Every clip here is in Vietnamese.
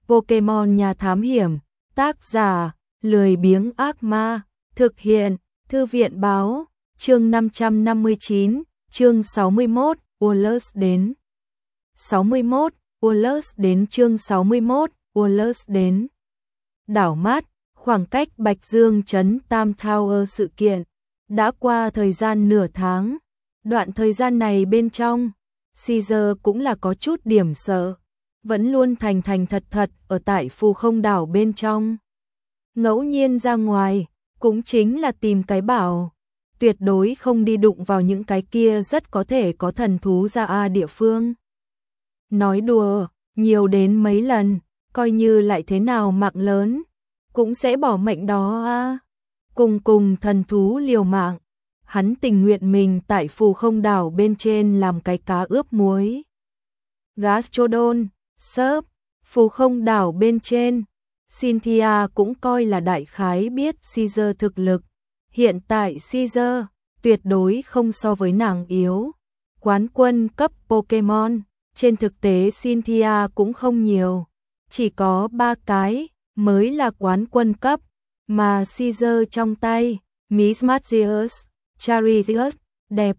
Pokemon nhà thám hiểm, tác giả, lười biếng ác ma, thực hiện, thư viện báo, chương 559, chương 61, Wallace đến. 61, Wallace đến chương 61, Wallace đến. Đảo mát, khoảng cách Bạch Dương trấn Tam Tower sự kiện, đã qua thời gian nửa tháng. Đoạn thời gian này bên trong, Caesar cũng là có chút điểm sợ, vẫn luôn thành thật ở tại phù không đảo bên trong. Ngẫu nhiên ra ngoài, cũng chính là tìm cái bảo, tuyệt đối không đi đụng vào những cái kia rất có thể có thần thú ra địa phương. Nói đùa, nhiều đến mấy lần, coi như lại thế nào mạng lớn, cũng sẽ bỏ mệnh đó cùng thần thú liều mạng. Hắn tình nguyện mình tại phù không đảo bên trên làm cái cá ướp muối. Gastrodon, Sớp, phù không đảo bên trên, Cynthia cũng coi là đại khái biết Caesar thực lực. Hiện tại Caesar tuyệt đối không so với nàng yếu. Quán quân cấp Pokemon, trên thực tế Cynthia cũng không nhiều, chỉ có 3 cái mới là quán quân cấp, mà Caesar trong tay, Miss Magius, Charizard, đẹp,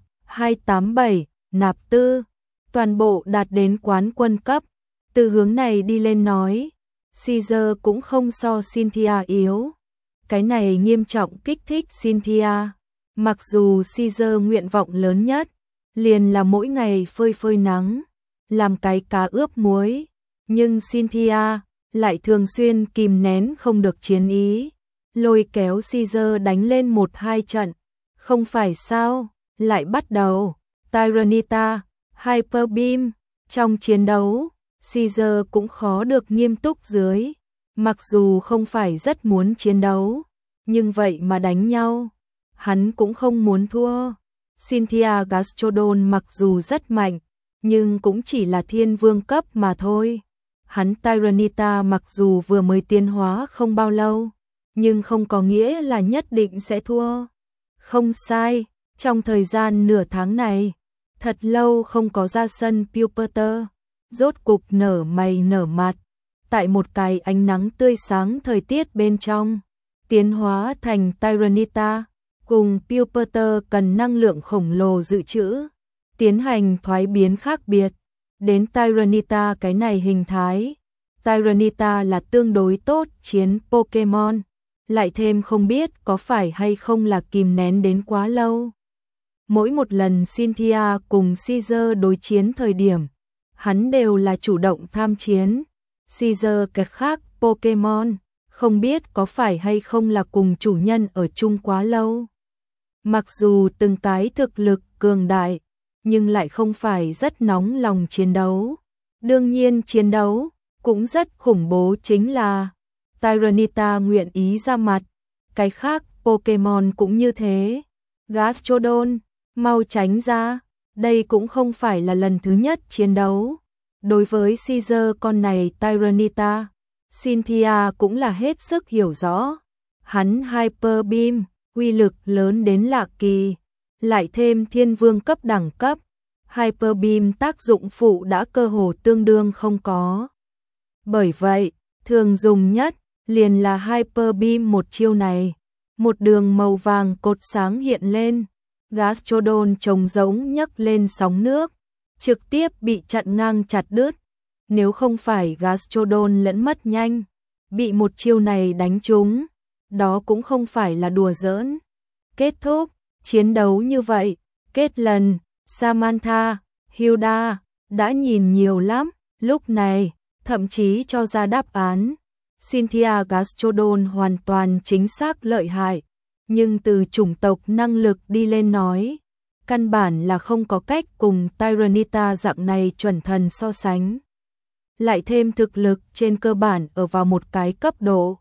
287, nạp tư, toàn bộ đạt đến quán quân cấp. Từ hướng này đi lên nói, Caesar cũng không so Cynthia yếu. Cái này nghiêm trọng kích thích Cynthia. Mặc dù Caesar nguyện vọng lớn nhất liền là mỗi ngày phơi nắng, làm cái cá ướp muối, nhưng Cynthia lại thường xuyên kìm nén không được chiến ý, lôi kéo Caesar đánh lên 1-2 trận. Không phải sao, lại bắt đầu Tyranitar, Hyper Beam. Trong chiến đấu, Caesar cũng khó được nghiêm túc dưới, mặc dù không phải rất muốn chiến đấu, nhưng vậy mà đánh nhau, hắn cũng không muốn thua. Cynthia Gastrodon mặc dù rất mạnh, nhưng cũng chỉ là thiên vương cấp mà thôi. Hắn Tyranitar mặc dù vừa mới tiến hóa không bao lâu, nhưng không có nghĩa là nhất định sẽ thua. Không sai, trong thời gian nửa tháng này, thật lâu không có ra sân Pupitter, rốt cục nở mày nở mặt, tại một cái ánh nắng tươi sáng thời tiết bên trong, tiến hóa thành Tyranitar, cùng Pupitter cần năng lượng khổng lồ dự trữ, tiến hành thoái biến khác biệt. Đến Tyranitar cái này hình thái, Tyranitar là tương đối tốt chiến Pokemon, lại thêm không biết có phải hay không là kìm nén đến quá lâu. Mỗi một lần Cynthia cùng Caesar đối chiến thời điểm, hắn đều là chủ động tham chiến. Caesar cái khác Pokemon, không biết có phải hay không là cùng chủ nhân ở chung quá lâu. Mặc dù từng cái thực lực cường đại, nhưng lại không phải rất nóng lòng chiến đấu. Đương nhiên chiến đấu cũng rất khủng bố chính là Tyranitar nguyện ý ra mặt, cái khác Pokemon cũng như thế. Gastrodon, mau tránh ra, đây cũng không phải là lần thứ nhất chiến đấu. Đối với Caesar con này Tyranitar, Cynthia cũng là hết sức hiểu rõ. Hắn Hyper Beam, uy lực lớn đến lạ kỳ, lại thêm thiên vương cấp đẳng cấp, Hyper Beam tác dụng phụ đã cơ hồ tương đương không có. Bởi vậy, thường dùng nhất liền là Hyper Beam một chiêu này. Một đường màu vàng cột sáng hiện lên, Gastrodon trông giống nhấc lên sóng nước, trực tiếp bị chặn ngang chặt đứt. Nếu không phải Gastrodon lẫn mất nhanh, bị một chiêu này đánh trúng, đó cũng không phải là đùa giỡn. Kết thúc, chiến đấu như vậy, kết lần, Samantha, Hilda, đã nhìn nhiều lắm, lúc này, thậm chí cho ra đáp án. Cynthia Gastrodon hoàn toàn chính xác lợi hại, nhưng từ chủng tộc năng lực đi lên nói, căn bản là không có cách cùng Tyranitar dạng này chuẩn thần so sánh. Lại thêm thực lực trên cơ bản ở vào một cái cấp độ.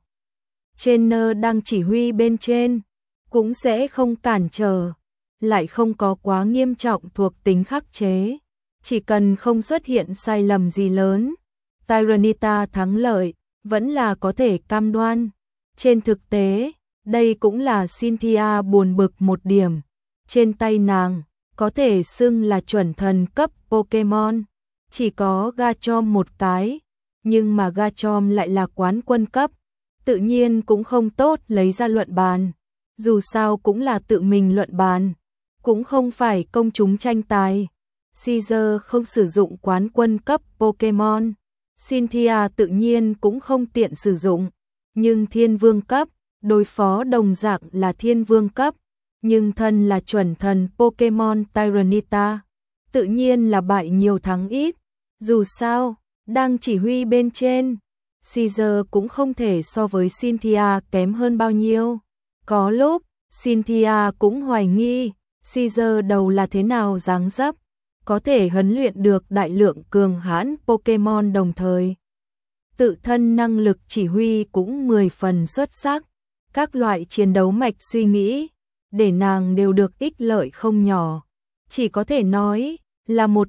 Trainer đang chỉ huy bên trên, cũng sẽ không cản trở, lại không có quá nghiêm trọng thuộc tính khắc chế. Chỉ cần không xuất hiện sai lầm gì lớn, Tyranitar thắng lợi, vẫn là có thể cam đoan. Trên thực tế, đây cũng là Cynthia buồn bực một điểm. Trên tay nàng, có thể xưng là chuẩn thần cấp Pokemon, chỉ có Garchomp một cái, nhưng mà Garchomp lại là quán quân cấp, tự nhiên cũng không tốt lấy ra luận bàn. Dù sao cũng là tự mình luận bàn, cũng không phải công chúng tranh tài. Caesar không sử dụng quán quân cấp Pokemon, Cynthia tự nhiên cũng không tiện sử dụng, nhưng thiên vương cấp, đối phó đồng dạng là thiên vương cấp, nhưng thân là chuẩn thần Pokemon Tyranitar, tự nhiên là bại nhiều thắng ít. Dù sao, đang chỉ huy bên trên, Caesar cũng không thể so với Cynthia kém hơn bao nhiêu. Có lúc, Cynthia cũng hoài nghi, Caesar đầu là thế nào dáng dấp, có thể huấn luyện được đại lượng cường hãn Pokemon đồng thời. Tự thân năng lực chỉ huy cũng 10 phần xuất sắc, các loại chiến đấu mạch suy nghĩ, để nàng đều được ích lợi không nhỏ. Chỉ có thể nói là một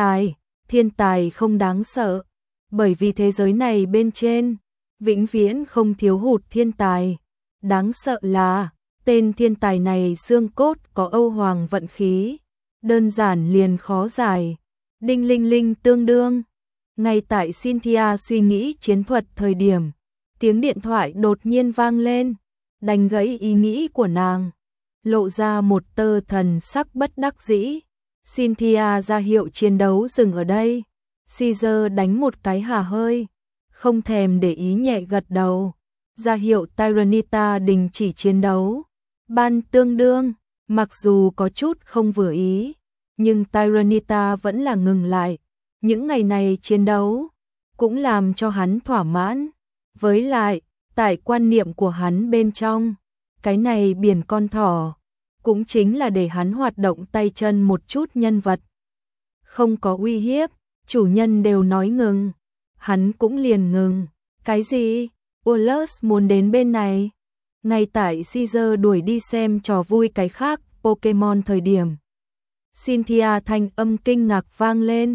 thiên tài không đáng sợ, bởi vì thế giới này bên trên, vĩnh viễn không thiếu hụt thiên tài. Đáng sợ là, tên thiên tài này xương cốt có Âu Hoàng vận khí, đơn giản liền khó giải. Đinh linh linh tương đương. Ngay tại Cynthia suy nghĩ chiến thuật thời điểm, tiếng điện thoại đột nhiên vang lên, đánh gãy ý nghĩ của nàng, lộ ra một tơ thần sắc bất đắc dĩ. Cynthia ra hiệu chiến đấu dừng ở đây. Caesar đánh một cái hà hơi, không thèm để ý nhẹ gật đầu, ra hiệu Tyranitar đình chỉ chiến đấu. Ban tương đương, mặc dù có chút không vừa ý, nhưng Tyranitar vẫn là ngừng lại. Những ngày này chiến đấu cũng làm cho hắn thỏa mãn. Với lại, tại quan niệm của hắn bên trong, cái này biển con thỏ cũng chính là để hắn hoạt động tay chân một chút nhân vật. Không có uy hiếp, chủ nhân đều nói ngừng, hắn cũng liền ngừng. Cái gì? Wallace muốn đến bên này. Ngay tại Caesar đuổi đi xem trò vui cái khác Pokemon thời điểm, Cynthia thanh âm kinh ngạc vang lên.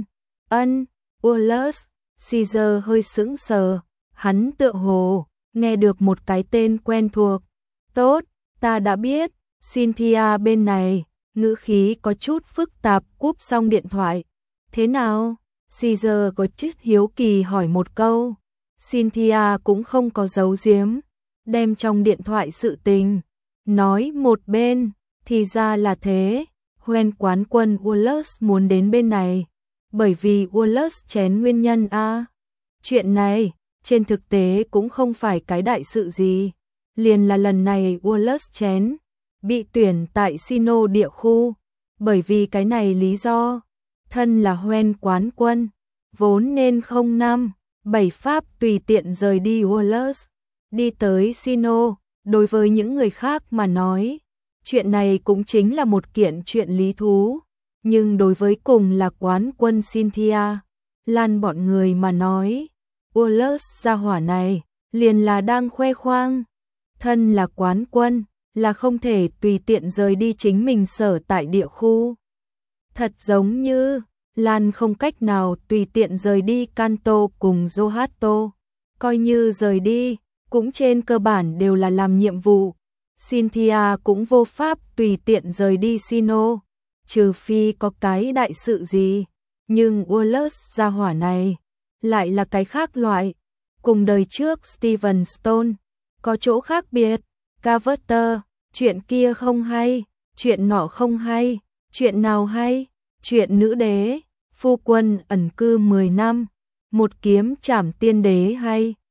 Wallace. Caesar hơi sững sờ, hắn tựa hồ nghe được một cái tên quen thuộc. Tốt, ta đã biết. Cynthia bên này, ngữ khí có chút phức tạp cúp xong điện thoại. Thế nào? Caesar có chút hiếu kỳ hỏi một câu. Cynthia cũng không có giấu giếm, đem trong điện thoại sự tình nói một bên. Thì ra là thế, Hoen quán quân Wallace muốn đến bên này, bởi vì Wallace chén nguyên nhân a. Chuyện này, trên thực tế cũng không phải cái đại sự gì, liền là lần này Wallace chén bị tuyển tại Sinnoh địa khu, bởi vì cái này lý do, thân là Hoen quán quân, vốn nên không năm, 7 pháp tùy tiện rời đi Wallace, đi tới Sinnoh. Đối với những người khác mà nói, chuyện này cũng chính là một kiện chuyện lý thú, nhưng đối với cùng là quán quân Cynthia, Lan bọn người mà nói, Wallace gia hỏa này liền là đang khoe khoang, thân là quán quân, là không thể tùy tiện rời đi chính mình sở tại địa khu. Thật giống như Lan không cách nào tùy tiện rời đi Kanto cùng Johto, coi như rời đi, cũng trên cơ bản đều là làm nhiệm vụ. Cynthia cũng vô pháp tùy tiện rời đi Sinnoh, trừ phi có cái đại sự gì, nhưng Wallace gia hỏa này lại là cái khác loại, cùng đời trước Steven Stone có chỗ khác biệt. Carver, chuyện kia không hay, chuyện nọ không hay, chuyện nào hay? Chuyện nữ đế, phu quân ẩn cư 10 năm, một kiếm trảm tiên đế hay?